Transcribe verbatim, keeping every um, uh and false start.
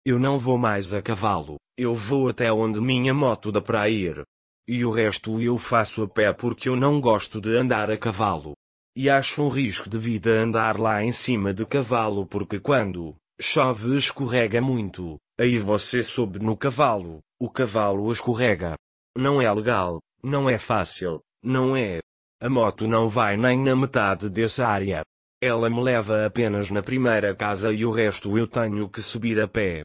Eu não vou mais a cavalo, eu vou até onde minha moto dá para ir. E o resto eu faço a pé porque eu não gosto de andar a cavalo. E acho um risco de vida andar lá em cima de cavalo porque quando chove escorrega muito, aí você sobe no cavalo, o cavalo escorrega. Não é legal, não é fácil, não é. A moto não vai nem na metade dessa área. Ela me leva apenas na primeira casa e o resto eu tenho que subir a pé.